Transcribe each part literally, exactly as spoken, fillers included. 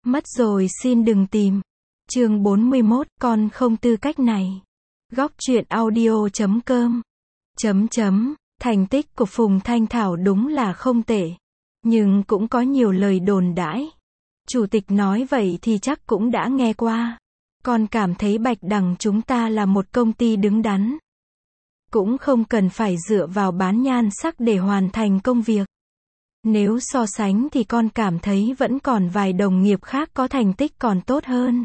Mất rồi xin đừng tìm. Chương bốn mươi mốt, con không tư cách này. Góc truyện audio chấm com. Chấm chấm, thành tích của Phùng Thanh Thảo đúng là không tệ. Nhưng cũng có nhiều lời đồn đãi. Chủ tịch nói vậy thì chắc cũng đã nghe qua. Con cảm thấy Bạch Đằng chúng ta là một công ty đứng đắn. Cũng không cần phải dựa vào bán nhan sắc để hoàn thành công việc. Nếu so sánh thì con cảm thấy vẫn còn vài đồng nghiệp khác có thành tích còn tốt hơn.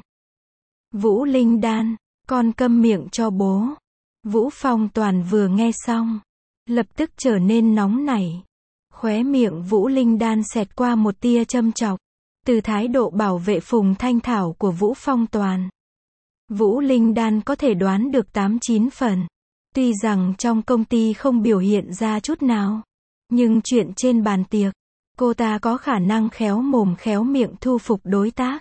Vũ Linh Đan, con câm miệng cho bố. Vũ Phong Toàn vừa nghe xong, lập tức trở nên nóng nảy. Khóe miệng Vũ Linh Đan xẹt qua một tia châm chọc. Từ thái độ bảo vệ Phùng Thanh Thảo của Vũ Phong Toàn, Vũ Linh Đan có thể đoán được tám chín phần. Tuy rằng trong công ty không biểu hiện ra chút nào, nhưng chuyện trên bàn tiệc, cô ta có khả năng khéo mồm khéo miệng thu phục đối tác.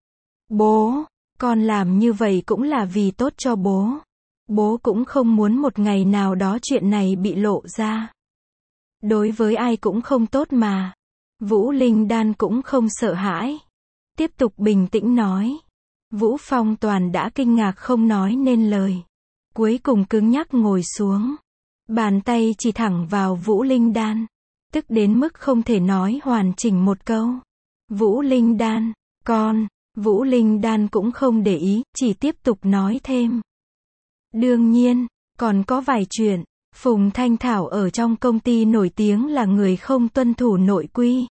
Bố, con làm như vậy cũng là vì tốt cho bố. Bố cũng không muốn một ngày nào đó chuyện này bị lộ ra. Đối với ai cũng không tốt mà. Vũ Linh Đan cũng không sợ hãi. Tiếp tục bình tĩnh nói. Vũ Phong Toàn đã kinh ngạc không nói nên lời. Cuối cùng cứng nhắc ngồi xuống. Bàn tay chỉ thẳng vào Vũ Linh Đan. Tức đến mức không thể nói hoàn chỉnh một câu. Vũ Linh Đan, con. Vũ Linh Đan cũng không để ý, chỉ tiếp tục nói thêm. Đương nhiên, còn có vài chuyện. Phùng Thanh Thảo ở trong công ty nổi tiếng là người không tuân thủ nội quy.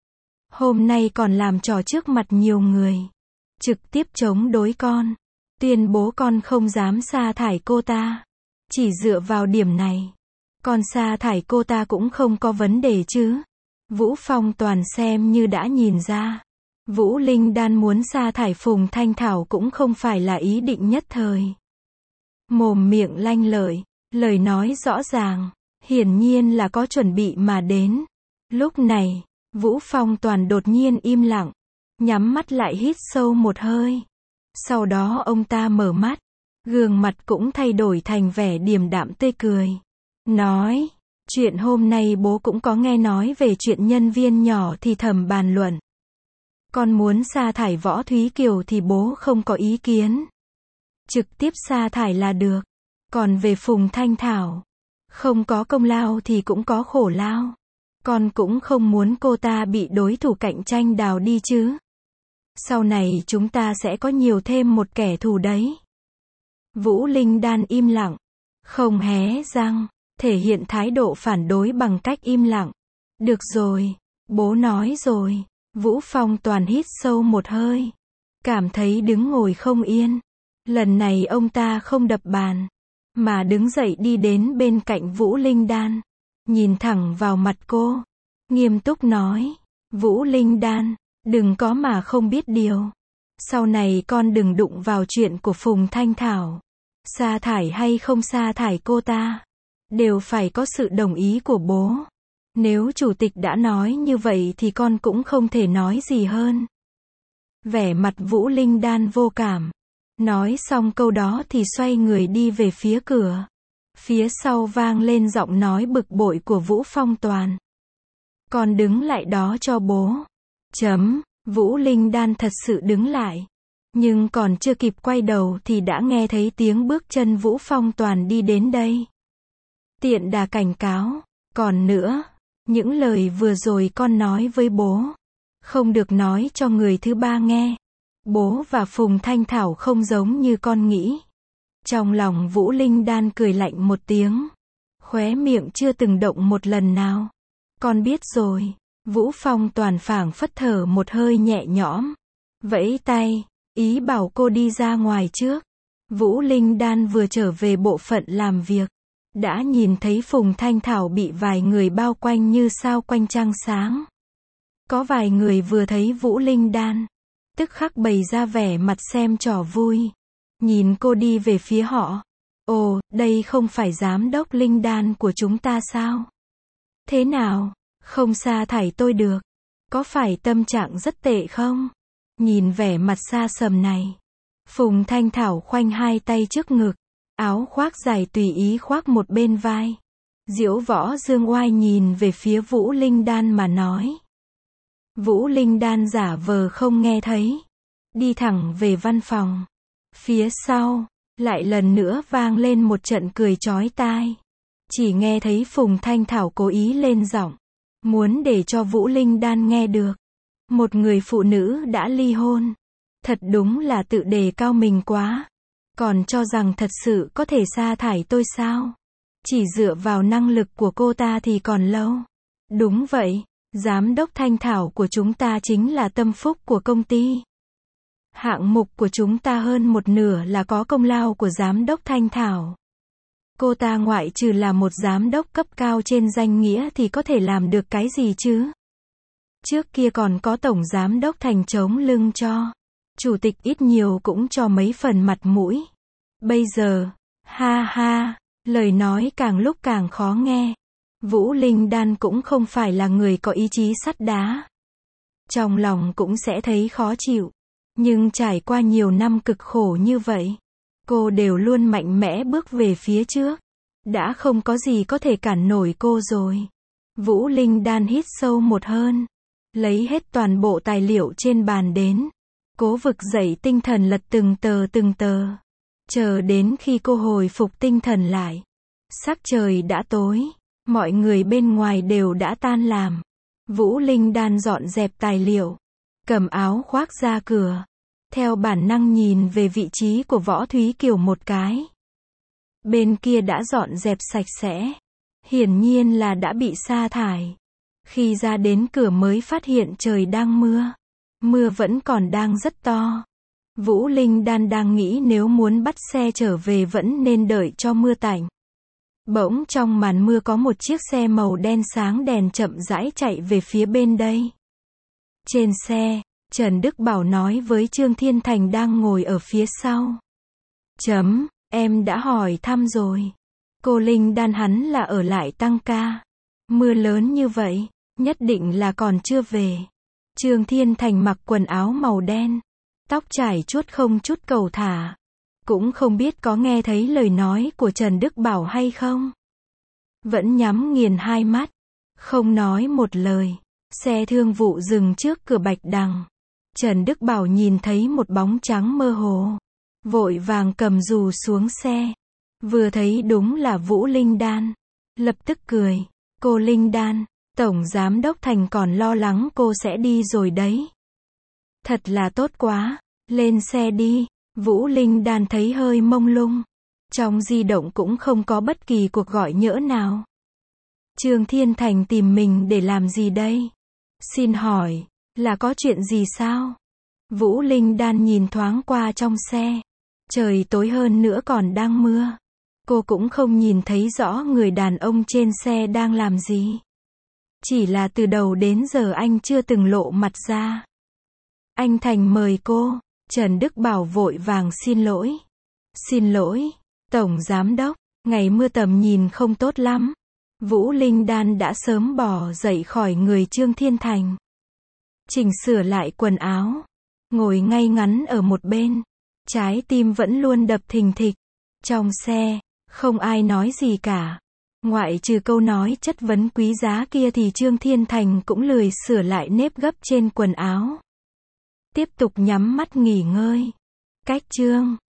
Hôm nay còn làm trò trước mặt nhiều người. Trực tiếp chống đối con. Tuyên bố con không dám sa thải cô ta. Chỉ dựa vào điểm này, con sa thải cô ta cũng không có vấn đề chứ. Vũ Phong Toàn xem như đã nhìn ra. Vũ Linh Đan muốn sa thải Phùng Thanh Thảo cũng không phải là ý định nhất thời. Mồm miệng lanh lợi, lời nói rõ ràng, hiển nhiên là có chuẩn bị mà đến. Lúc này, Vũ Phong Toàn đột nhiên im lặng, nhắm mắt lại hít sâu một hơi. Sau đó ông ta mở mắt, gương mặt cũng thay đổi thành vẻ điềm đạm tươi cười. Nói, chuyện hôm nay bố cũng có nghe nói về chuyện nhân viên nhỏ thì thầm bàn luận. Con muốn sa thải Võ Thúy Kiều thì bố không có ý kiến. Trực tiếp sa thải là được. Còn về Phùng Thanh Thảo, không có công lao thì cũng có khổ lao. Con cũng không muốn cô ta bị đối thủ cạnh tranh đào đi chứ. Sau này chúng ta sẽ có nhiều thêm một kẻ thù đấy. Vũ Linh Đan im lặng, không hé răng, thể hiện thái độ phản đối bằng cách im lặng. Được rồi, bố nói rồi. Vũ Phong Toàn hít sâu một hơi, cảm thấy đứng ngồi không yên. Lần này ông ta không đập bàn, mà đứng dậy đi đến bên cạnh Vũ Linh Đan, nhìn thẳng vào mặt cô, nghiêm túc nói, Vũ Linh Đan, đừng có mà không biết điều. Sau này con đừng đụng vào chuyện của Phùng Thanh Thảo. Sa thải hay không sa thải cô ta, đều phải có sự đồng ý của bố. Nếu chủ tịch đã nói như vậy thì con cũng không thể nói gì hơn. Vẻ mặt Vũ Linh Đan vô cảm. Nói xong câu đó thì xoay người đi về phía cửa. Phía sau vang lên giọng nói bực bội của Vũ Phong Toàn. Con đứng lại đó cho bố. Chấm, Vũ Linh Đan thật sự đứng lại. Nhưng còn chưa kịp quay đầu thì đã nghe thấy tiếng bước chân Vũ Phong Toàn đi đến đây. Tiện đà cảnh cáo. Còn nữa, những lời vừa rồi con nói với bố, không được nói cho người thứ ba nghe. Bố và Phùng Thanh Thảo không giống như con nghĩ. Trong lòng Vũ Linh Đan cười lạnh một tiếng. Khóe miệng chưa từng động một lần nào. Con biết rồi. Vũ Phong Toàn phảng phất thở một hơi nhẹ nhõm. Vẫy tay, ý bảo cô đi ra ngoài trước. Vũ Linh Đan vừa trở về bộ phận làm việc, đã nhìn thấy Phùng Thanh Thảo bị vài người bao quanh như sao quanh trăng sáng. Có vài người vừa thấy Vũ Linh Đan, tức khắc bày ra vẻ mặt xem trò vui. Nhìn cô đi về phía họ. Ồ, đây không phải giám đốc Linh Đan của chúng ta sao? Thế nào, không sa thải tôi được? Có phải tâm trạng rất tệ không? Nhìn vẻ mặt xa sầm này, Phùng Thanh Thảo khoanh hai tay trước ngực, áo khoác dài tùy ý khoác một bên vai. Diễu Võ Dương oai nhìn về phía Vũ Linh Đan mà nói. Vũ Linh Đan giả vờ không nghe thấy. Đi thẳng về văn phòng. Phía sau, lại lần nữa vang lên một trận cười chói tai. Chỉ nghe thấy Phùng Thanh Thảo cố ý lên giọng. Muốn để cho Vũ Linh Đan nghe được. Một người phụ nữ đã ly hôn. Thật đúng là tự đề cao mình quá. Còn cho rằng thật sự có thể sa thải tôi sao? Chỉ dựa vào năng lực của cô ta thì còn lâu. Đúng vậy, giám đốc Thanh Thảo của chúng ta chính là tâm phúc của công ty. Hạng mục của chúng ta hơn một nửa là có công lao của giám đốc Thanh Thảo. Cô ta ngoại trừ là một giám đốc cấp cao trên danh nghĩa thì có thể làm được cái gì chứ? Trước kia còn có tổng giám đốc Thành chống lưng cho. Chủ tịch ít nhiều cũng cho mấy phần mặt mũi. Bây giờ, ha ha, lời nói càng lúc càng khó nghe. Vũ Linh Đan cũng không phải là người có ý chí sắt đá. Trong lòng cũng sẽ thấy khó chịu. Nhưng trải qua nhiều năm cực khổ như vậy, cô đều luôn mạnh mẽ bước về phía trước. Đã không có gì có thể cản nổi cô rồi. Vũ Linh Đan hít sâu một hơi. Lấy hết toàn bộ tài liệu trên bàn đến. Cố vực dậy tinh thần lật từng tờ từng tờ. Chờ đến khi cô hồi phục tinh thần lại. Sắc trời đã tối. Mọi người bên ngoài đều đã tan làm. Vũ Linh Đan dọn dẹp tài liệu. Cầm áo khoác ra cửa. Theo bản năng nhìn về vị trí của Võ Thúy Kiều một cái. Bên kia đã dọn dẹp sạch sẽ. Hiển nhiên là đã bị sa thải. Khi ra đến cửa mới phát hiện trời đang mưa. Mưa vẫn còn đang rất to. Vũ Linh Đan đang nghĩ nếu muốn bắt xe trở về vẫn nên đợi cho mưa tạnh. Bỗng trong màn mưa có một chiếc xe màu đen sáng đèn chậm rãi chạy về phía bên đây. Trên xe, Trần Đức Bảo nói với Trương Thiên Thành đang ngồi ở phía sau. Chấm, em đã hỏi thăm rồi. Cô Linh Đan hắn là ở lại tăng ca. Mưa lớn như vậy, nhất định là còn chưa về. Trương Thiên Thành mặc quần áo màu đen. Tóc trải chuốt không chút cầu thả. Cũng không biết có nghe thấy lời nói của Trần Đức Bảo hay không. Vẫn nhắm nghiền hai mắt. Không nói một lời. Xe thương vụ dừng trước cửa Bạch Đằng. Trần Đức Bảo nhìn thấy một bóng trắng mơ hồ. Vội vàng cầm dù xuống xe. Vừa thấy đúng là Vũ Linh Đan. Lập tức cười. Cô Linh Đan, Tổng Giám đốc Thành còn lo lắng cô sẽ đi rồi đấy. Thật là tốt quá. Lên xe đi. Vũ Linh Đan thấy hơi mông lung. Trong di động cũng không có bất kỳ cuộc gọi nhỡ nào. Trương Thiên Thành tìm mình để làm gì đây? Xin hỏi, là có chuyện gì sao? Vũ Linh Đan nhìn thoáng qua trong xe. Trời tối hơn nữa còn đang mưa. Cô cũng không nhìn thấy rõ người đàn ông trên xe đang làm gì. Chỉ là từ đầu đến giờ anh chưa từng lộ mặt ra. Anh Thành mời cô. Trần Đức Bảo vội vàng xin lỗi. Xin lỗi, Tổng Giám đốc, ngày mưa tầm nhìn không tốt lắm. Vũ Linh Đan đã sớm bỏ dậy khỏi người Trương Thiên Thành. Chỉnh sửa lại quần áo. Ngồi ngay ngắn ở một bên. Trái tim vẫn luôn đập thình thịch. Trong xe, không ai nói gì cả. Ngoại trừ câu nói chất vấn quý giá kia thì Trương Thiên Thành cũng lười sửa lại nếp gấp trên quần áo. Tiếp tục nhắm mắt nghỉ ngơi. Cách chương